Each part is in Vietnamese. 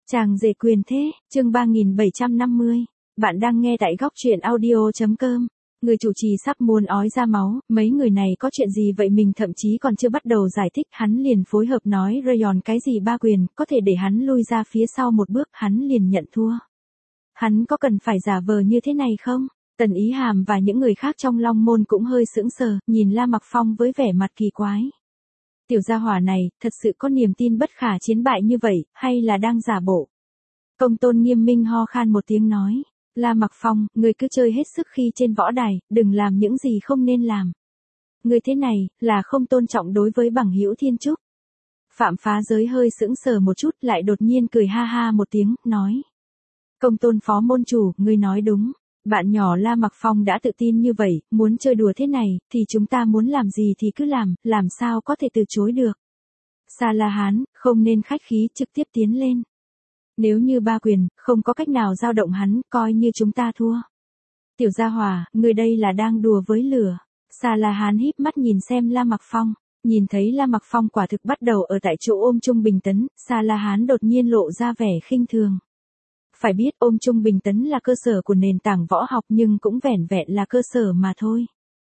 Chàng rể quyền thế, chương 3750. Bạn đang nghe tại góc truyện audio.com. Người chủ trì sắp muốn ói ra máu, mấy người này có chuyện gì vậy, mình thậm chí còn chưa bắt đầu giải thích, hắn liền phối hợp nói Rayon cái gì ba quyền, có thể để hắn lui ra phía sau một bước, hắn liền nhận thua. Hắn có cần phải giả vờ như thế này không? Tần Ý Hàm và những người khác trong Long Môn cũng hơi sững sờ, nhìn La Mặc Phong với vẻ mặt kỳ quái. Tiểu gia hỏa này, thật sự có niềm tin bất khả chiến bại như vậy, hay là đang giả bộ? Công Tôn Nghiêm Minh ho khan một tiếng nói, La Mặc Phong, người cứ chơi hết sức khi trên võ đài, đừng làm những gì không nên làm. Người thế này, là không tôn trọng đối với bằng hữu thiên trúc. Phạm Phá Giới hơi sững sờ một chút, lại đột nhiên cười ha ha một tiếng, nói. Công Tôn phó môn chủ, ngươi nói đúng. Bạn nhỏ La Mặc Phong đã tự tin như vậy, muốn chơi đùa thế này, thì chúng ta muốn làm gì thì cứ làm sao có thể từ chối được. Sa La Hán, không nên khách khí, trực tiếp tiến lên. Nếu như ba quyền, không có cách nào dao động hắn, coi như chúng ta thua. Tiểu gia hỏa, người đây là đang đùa với lửa. Sa La Hán híp mắt nhìn xem La Mặc Phong, nhìn thấy La Mặc Phong quả thực bắt đầu ở tại chỗ ôm Trung Bình Tấn, Sa La Hán đột nhiên lộ ra vẻ khinh thường. Phải biết ôm Trung Bình Tấn là cơ sở của nền tảng võ học, nhưng cũng vẻn vẹn là cơ sở mà thôi.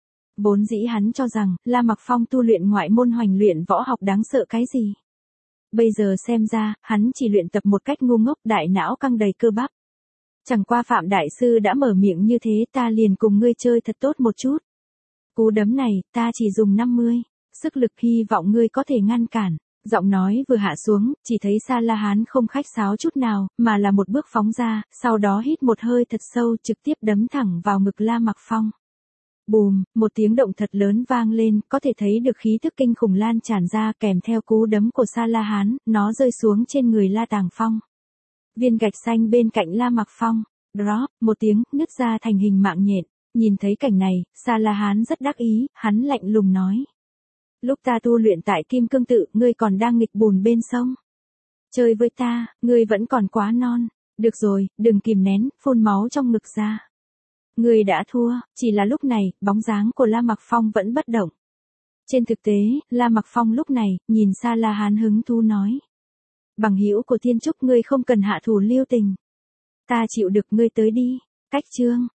Vốn dĩ hắn cho rằng, La Mặc Phong tu luyện ngoại môn hoành luyện võ học đáng sợ cái gì. Bây giờ xem ra, hắn chỉ luyện tập một cách ngu ngốc, đại não căng đầy cơ bắp. Chẳng qua Phạm Đại Sư đã mở miệng như thế, ta liền cùng ngươi chơi thật tốt một chút. Cú đấm này, ta chỉ dùng 50, sức lực, hy vọng ngươi có thể ngăn cản. Giọng nói vừa hạ xuống, chỉ thấy Sa La Hán không khách sáo chút nào, mà là một bước phóng ra, sau đó hít một hơi thật sâu, trực tiếp đấm thẳng vào ngực La Mặc Phong. Bùm, một tiếng động thật lớn vang lên, có thể thấy được khí thức kinh khủng lan tràn ra, kèm theo cú đấm của Sa La Hán, nó rơi xuống trên người La Tàng Phong. Viên gạch xanh bên cạnh La Mặc Phong, drop, một tiếng, nứt ra thành hình mạng nhện. Nhìn thấy cảnh này, Sa La Hán rất đắc ý, hắn lạnh lùng nói. Lúc ta tu luyện tại Kim Cương Tự, ngươi còn đang nghịch bùn bên sông. Chơi với ta, ngươi vẫn còn quá non. Được rồi, đừng kìm nén, phun máu trong ngực ra. Ngươi đã thua, chỉ là lúc này, bóng dáng của La Mặc Phong vẫn bất động. Trên thực tế, La Mặc Phong lúc này, nhìn Sa La Hán hứng thú nói. Bằng hữu của Thiên Trúc, ngươi không cần hạ thủ lưu tình. Ta chịu được, ngươi tới đi. Cách chương.